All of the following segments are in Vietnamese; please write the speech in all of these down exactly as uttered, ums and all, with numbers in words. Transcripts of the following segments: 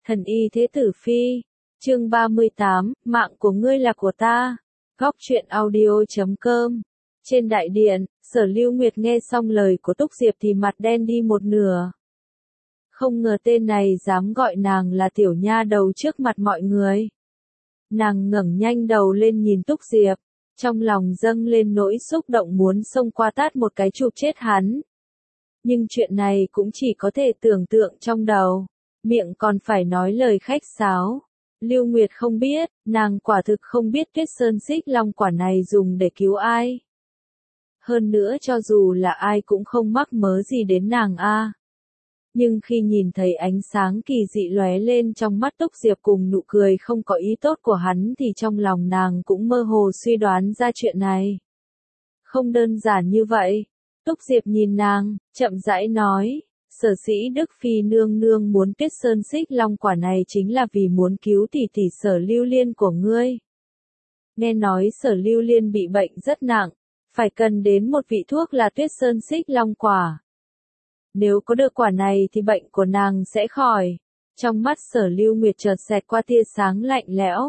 Thần y thế tử phi. Chương ba mươi tám, mạng của ngươi là của ta. Góc truyện audio chấm com. Trên đại điện, Sở Lưu Nguyệt nghe xong lời của Túc Diệp thì mặt đen đi một nửa. Không ngờ tên này dám gọi nàng là tiểu nha đầu trước mặt mọi người. Nàng ngẩng nhanh đầu lên nhìn Túc Diệp, trong lòng dâng lên nỗi xúc động muốn xông qua tát một cái chụp chết hắn. Nhưng chuyện này cũng chỉ có thể tưởng tượng trong đầu, miệng còn phải nói lời khách sáo. Lưu Nguyệt không biết, nàng quả thực không biết Tuyết Sơn Xích Long quả này dùng để cứu ai. Hơn nữa cho dù là ai cũng không mắc mớ gì đến nàng a. Nhưng khi nhìn thấy ánh sáng kỳ dị lóe lên trong mắt Túc Diệp cùng nụ cười không có ý tốt của hắn thì trong lòng nàng cũng mơ hồ suy đoán ra chuyện này. Không đơn giản như vậy. Túc Diệp nhìn nàng, chậm rãi nói, Sở Sĩ Đức Phi nương nương muốn Tuyết Sơn Xích Long quả này chính là vì muốn cứu tỷ tỷ Sở Lưu Liên của ngươi. Nghe nói Sở Lưu Liên bị bệnh rất nặng, phải cần đến một vị thuốc là Tuyết Sơn Xích Long quả. Nếu có được quả này thì bệnh của nàng sẽ khỏi. Trong mắt Sở Lưu Nguyệt chợt xẹt qua tia sáng lạnh lẽo.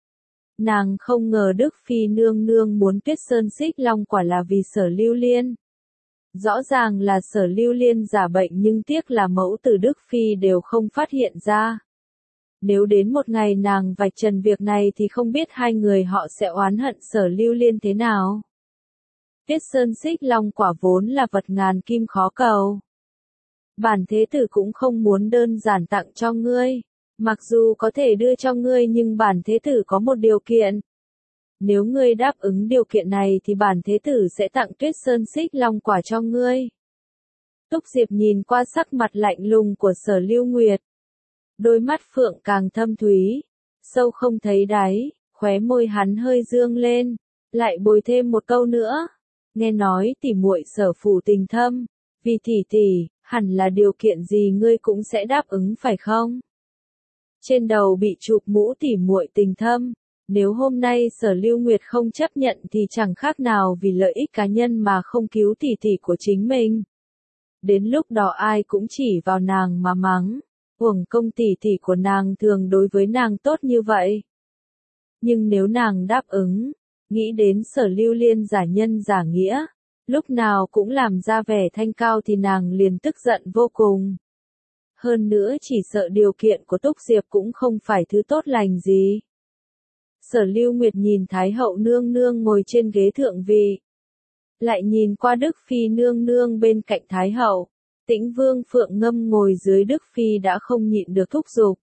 Nàng không ngờ Đức Phi nương nương muốn Tuyết Sơn Xích Long quả là vì Sở Lưu Liên. Rõ ràng là Sở Lưu Liên giả bệnh nhưng tiếc là mẫu tử Đức Phi đều không phát hiện ra. Nếu đến một ngày nàng vạch trần việc này thì không biết hai người họ sẽ oán hận Sở Lưu Liên thế nào. Tuyết Sơn Xích Long quả vốn là vật ngàn kim khó cầu. Bản thế tử cũng không muốn đơn giản tặng cho ngươi. Mặc dù có thể đưa cho ngươi nhưng bản thế tử có một điều kiện. Nếu ngươi đáp ứng điều kiện này thì bản thế tử sẽ tặng Tuyết Sơn Xích Long quả cho ngươi. Túc Diệp nhìn qua sắc mặt lạnh lùng của Sở Lưu Nguyệt. Đôi mắt phượng càng thâm thúy, sâu không thấy đáy, khóe môi hắn hơi dương lên, lại bồi thêm một câu nữa. Nghe nói tỉ muội Sở phủ tình thâm, vì tỷ tỷ, hẳn là điều kiện gì ngươi cũng sẽ đáp ứng phải không? Trên đầu bị chụp mũ tỉ muội tình thâm. Nếu hôm nay Sở Lưu Nguyệt không chấp nhận thì chẳng khác nào vì lợi ích cá nhân mà không cứu tỷ tỷ của chính mình. Đến lúc đó ai cũng chỉ vào nàng mà mắng, uổng công tỷ tỷ của nàng thường đối với nàng tốt như vậy. Nhưng nếu nàng đáp ứng, nghĩ đến Sở Lưu Liên giả nhân giả nghĩa, lúc nào cũng làm ra vẻ thanh cao thì nàng liền tức giận vô cùng. Hơn nữa chỉ sợ điều kiện của Túc Diệp cũng không phải thứ tốt lành gì. Sở Lưu Nguyệt nhìn Thái hậu nương nương ngồi trên ghế thượng vị. Lại nhìn qua Đức Phi nương nương bên cạnh Thái hậu. Tĩnh Vương Phượng Ngâm ngồi dưới Đức Phi đã không nhịn được thúc giục.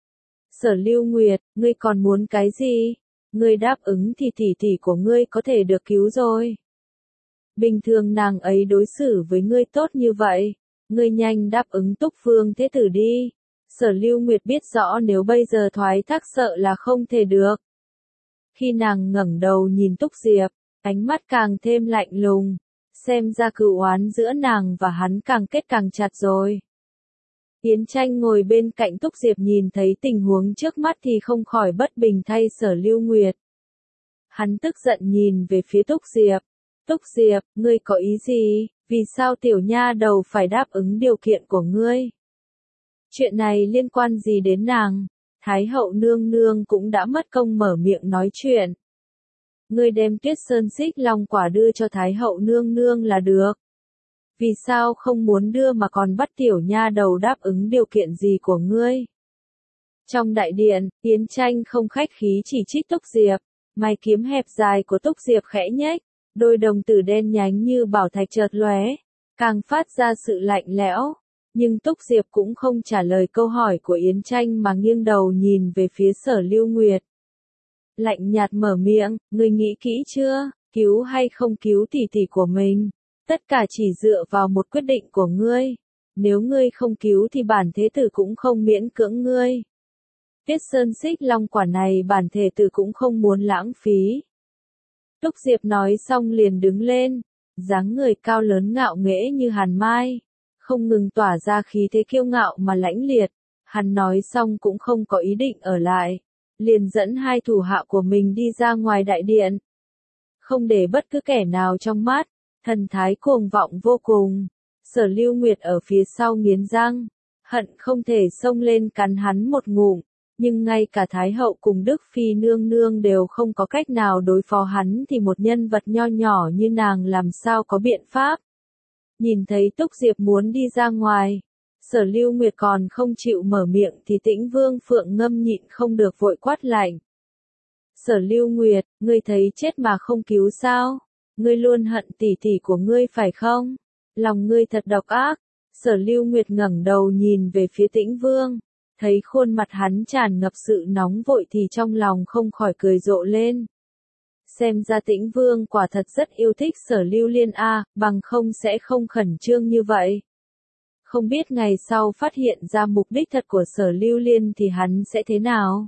Sở Lưu Nguyệt, ngươi còn muốn cái gì? Ngươi đáp ứng thì tỷ tỷ của ngươi có thể được cứu rồi. Bình thường nàng ấy đối xử với ngươi tốt như vậy. Ngươi nhanh đáp ứng Túc Vương thế tử đi. Sở Lưu Nguyệt biết rõ nếu bây giờ thoái thác sợ là không thể được. Khi nàng ngẩng đầu nhìn Túc Diệp, ánh mắt càng thêm lạnh lùng, xem ra cừu oán giữa nàng và hắn càng kết càng chặt rồi. Yến Tranh ngồi bên cạnh Túc Diệp nhìn thấy tình huống trước mắt thì không khỏi bất bình thay Sở Lưu Nguyệt. Hắn tức giận nhìn về phía Túc Diệp. Túc Diệp, ngươi có ý gì? Vì sao tiểu nha đầu phải đáp ứng điều kiện của ngươi? Chuyện này liên quan gì đến nàng? Thái hậu nương nương cũng đã mất công mở miệng nói chuyện. Ngươi đem Tuyết Sơn Xích Long quả đưa cho Thái hậu nương nương là được. Vì sao không muốn đưa mà còn bắt tiểu nha đầu đáp ứng điều kiện gì của ngươi? Trong đại điện, Yến Tranh không khách khí chỉ trích Túc Diệp. Mày kiếm hẹp dài của Túc Diệp khẽ nhếch, đôi đồng tử đen nhánh như bảo thạch chợt lóe, càng phát ra sự lạnh lẽo. Nhưng Túc Diệp cũng không trả lời câu hỏi của Yến Tranh mà nghiêng đầu nhìn về phía Sở Lưu Nguyệt. Lạnh nhạt mở miệng, ngươi nghĩ kỹ chưa, cứu hay không cứu tỷ tỷ của mình? Tất cả chỉ dựa vào một quyết định của ngươi. Nếu ngươi không cứu thì bản thế tử cũng không miễn cưỡng ngươi. Tuyết Sơn Xích Long quả này bản thể tử cũng không muốn lãng phí. Túc Diệp nói xong liền đứng lên, dáng người cao lớn ngạo nghễ như hàn mai. Không ngừng tỏa ra khí thế kiêu ngạo mà lãnh liệt, hắn nói xong cũng không có ý định ở lại, liền dẫn hai thủ hạ của mình đi ra ngoài đại điện. Không để bất cứ kẻ nào trong mắt, thần thái cuồng vọng vô cùng. Sở Lưu Nguyệt ở phía sau nghiến răng, hận không thể xông lên cắn hắn một ngụm, nhưng ngay cả Thái hậu cùng Đức Phi nương nương đều không có cách nào đối phó hắn thì một nhân vật nho nhỏ như nàng làm sao có biện pháp. Nhìn thấy Túc Diệp muốn đi ra ngoài, Sở Lưu Nguyệt còn không chịu mở miệng thì Tĩnh Vương Phượng Ngâm nhịn không được vội quát lạnh. Sở Lưu Nguyệt, ngươi thấy chết mà không cứu sao? Ngươi luôn hận tỷ tỷ của ngươi phải không? Lòng ngươi thật độc ác. Sở Lưu Nguyệt ngẩng đầu nhìn về phía Tĩnh Vương, thấy khuôn mặt hắn tràn ngập sự nóng vội thì trong lòng không khỏi cười rộ lên. Xem ra Tĩnh Vương quả thật rất yêu thích Sở Lưu Liên a, bằng không sẽ không khẩn trương như vậy. Không biết ngày sau phát hiện ra mục đích thật của Sở Lưu Liên thì hắn sẽ thế nào?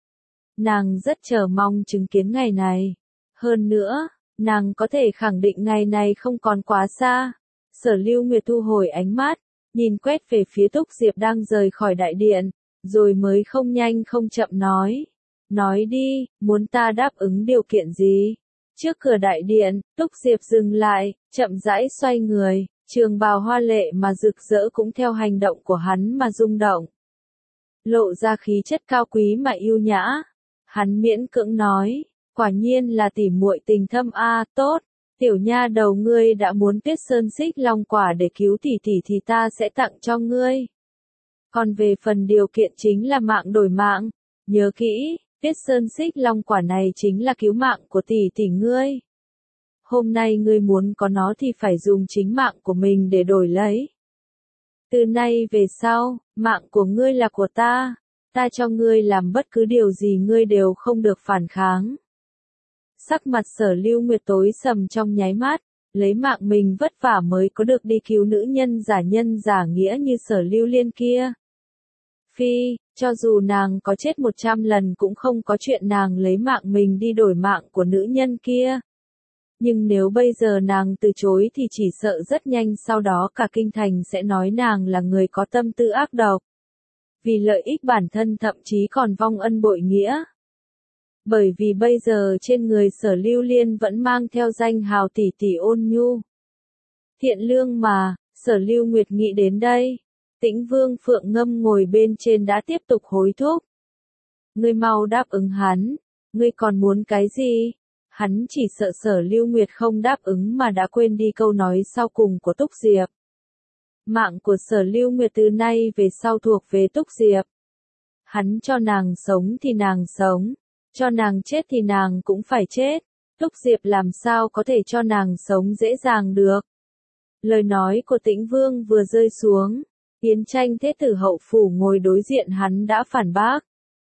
Nàng rất chờ mong chứng kiến ngày này. Hơn nữa, nàng có thể khẳng định ngày này không còn quá xa. Sở Lưu Nguyệt thu hồi ánh mắt, nhìn quét về phía Túc Diệp đang rời khỏi đại điện, rồi mới không nhanh không chậm nói. Nói đi, muốn ta đáp ứng điều kiện gì? Trước cửa đại điện, Túc Diệp dừng lại, chậm rãi xoay người, trường bào hoa lệ mà rực rỡ cũng theo hành động của hắn mà rung động. Lộ ra khí chất cao quý mà yêu nhã. Hắn miễn cưỡng nói, quả nhiên là tỉ muội tình thâm a, tốt. Tiểu nha đầu ngươi đã muốn Tuyết Sơn Xích Long quả để cứu tỷ tỷ thì ta sẽ tặng cho ngươi. Còn về phần điều kiện chính là mạng đổi mạng, nhớ kỹ, Tuyết Sơn Xích Long quả này chính là cứu mạng của tỷ tỷ ngươi. Hôm nay ngươi muốn có nó thì phải dùng chính mạng của mình để đổi lấy. Từ nay về sau, mạng của ngươi là của ta, ta cho ngươi làm bất cứ điều gì ngươi đều không được phản kháng. Sắc mặt Sở Lưu Nguyệt tối sầm trong nháy mắt, lấy mạng mình vất vả mới có được đi cứu nữ nhân giả nhân giả nghĩa như Sở Lưu Liên kia. Phi, cho dù nàng có chết một trăm lần cũng không có chuyện nàng lấy mạng mình đi đổi mạng của nữ nhân kia. Nhưng nếu bây giờ nàng từ chối thì chỉ sợ rất nhanh sau đó cả kinh thành sẽ nói nàng là người có tâm tư ác độc. Vì lợi ích bản thân thậm chí còn vong ân bội nghĩa. Bởi vì bây giờ trên người Sở Lưu Liên vẫn mang theo danh hào tỷ tỷ ôn nhu. Thiện lương mà, Sở Lưu Nguyệt nghĩ đến đây. Tĩnh Vương Phượng Ngâm ngồi bên trên đã tiếp tục hối thúc. Ngươi mau đáp ứng hắn, ngươi còn muốn cái gì? Hắn chỉ sợ Sở Lưu Nguyệt không đáp ứng mà đã quên đi câu nói sau cùng của Túc Diệp. Mạng của Sở Lưu Nguyệt từ nay về sau thuộc về Túc Diệp. Hắn cho nàng sống thì nàng sống, cho nàng chết thì nàng cũng phải chết. Túc Diệp làm sao có thể cho nàng sống dễ dàng được. Lời nói của Tĩnh Vương vừa rơi xuống, Yến Tranh thế tử hậu phủ ngồi đối diện hắn đã phản bác.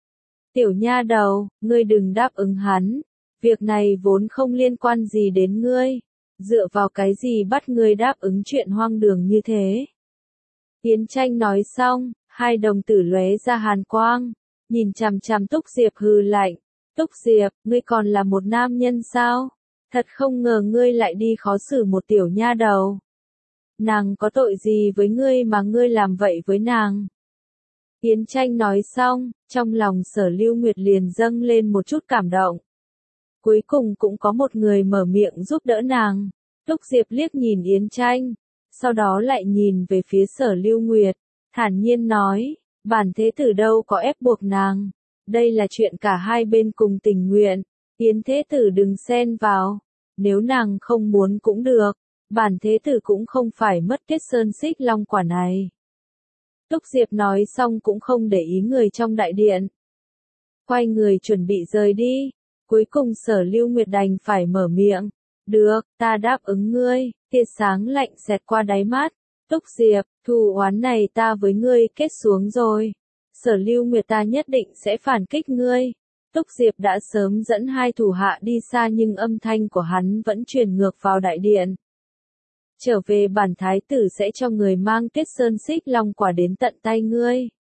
Tiểu nha đầu, ngươi đừng đáp ứng hắn, việc này vốn không liên quan gì đến ngươi, dựa vào cái gì bắt ngươi đáp ứng chuyện hoang đường như thế. Yến Tranh nói xong, hai đồng tử lóe ra hàn quang, nhìn chằm chằm Túc Diệp hừ lạnh. Túc Diệp, ngươi còn là một nam nhân sao? Thật không ngờ ngươi lại đi khó xử một tiểu nha đầu. Nàng có tội gì với ngươi mà ngươi làm vậy với nàng? Yến Tranh nói xong, trong lòng Sở Lưu Nguyệt liền dâng lên một chút cảm động. Cuối cùng cũng có một người mở miệng giúp đỡ nàng. Túc Diệp liếc nhìn Yến Tranh, sau đó lại nhìn về phía Sở Lưu Nguyệt, thản nhiên nói, bản thế tử đâu có ép buộc nàng. Đây là chuyện cả hai bên cùng tình nguyện, Yến thế tử đừng xen vào, nếu nàng không muốn cũng được, bản thế tử cũng không phải mất Tuyết Sơn Xích Long quả này. Túc Diệp nói xong cũng không để ý người trong đại điện. Quay người chuẩn bị rời đi, cuối cùng Sở Lưu Nguyệt đành phải mở miệng. Được, ta đáp ứng ngươi, tia sáng lạnh xẹt qua đáy mắt. Túc Diệp, thù oán này ta với ngươi kết xuống rồi. Sở Lưu Nguyệt ta nhất định sẽ phản kích ngươi. Túc Diệp đã sớm dẫn hai thủ hạ đi xa nhưng âm thanh của hắn vẫn truyền ngược vào đại điện. Trở về bản thái tử sẽ cho người mang Tuyết Sơn Xích Long quả đến tận tay ngươi.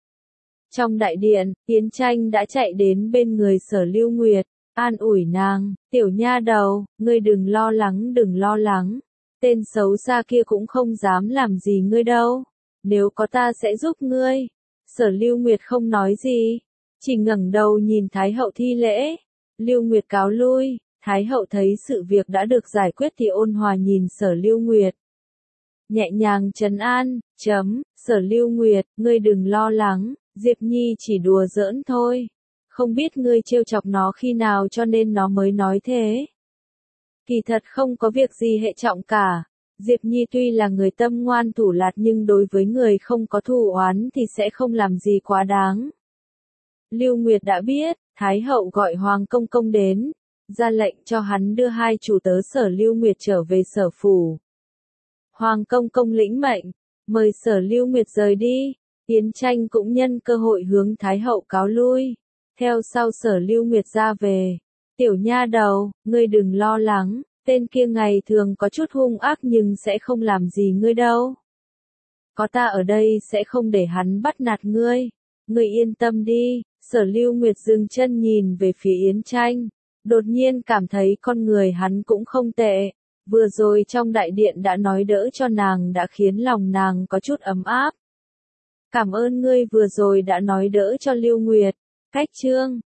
Trong đại điện, Yến Tranh đã chạy đến bên người Sở Lưu Nguyệt, an ủi nàng, tiểu nha đầu, ngươi đừng lo lắng đừng lo lắng. Tên xấu xa kia cũng không dám làm gì ngươi đâu. Nếu có ta sẽ giúp ngươi. Sở Lưu Nguyệt không nói gì, chỉ ngẩng đầu nhìn Thái hậu thi lễ. Lưu Nguyệt cáo lui, Thái hậu thấy sự việc đã được giải quyết thì ôn hòa nhìn Sở Lưu Nguyệt. nhẹ nhàng trấn an, chấm, Sở Lưu Nguyệt, ngươi đừng lo lắng, Diệp Nhi chỉ đùa giỡn thôi. Không biết ngươi trêu chọc nó khi nào cho nên nó mới nói thế. Kỳ thật không có việc gì hệ trọng cả. Diệp Nhi tuy là người tâm ngoan thủ lạt nhưng đối với người không có thù oán thì sẽ không làm gì quá đáng. Lưu Nguyệt đã biết, Thái hậu gọi Hoàng Công Công đến, ra lệnh cho hắn đưa hai chủ tớ Sở Lưu Nguyệt trở về sở phủ. Hoàng Công Công lĩnh mệnh, mời Sở Lưu Nguyệt rời đi, Yến Tranh cũng nhân cơ hội hướng Thái hậu cáo lui, theo sau Sở Lưu Nguyệt ra về. Tiểu nha đầu, ngươi đừng lo lắng, tên kia ngày thường có chút hung ác nhưng sẽ không làm gì ngươi đâu. Có ta ở đây sẽ không để hắn bắt nạt ngươi, ngươi yên tâm đi. Sở Lưu Nguyệt dừng chân nhìn về phía Yến Tranh, đột nhiên cảm thấy con người hắn cũng không tệ, vừa rồi trong đại điện đã nói đỡ cho nàng đã khiến lòng nàng có chút ấm áp. Cảm ơn ngươi vừa rồi đã nói đỡ cho Lưu Nguyệt. Cách chương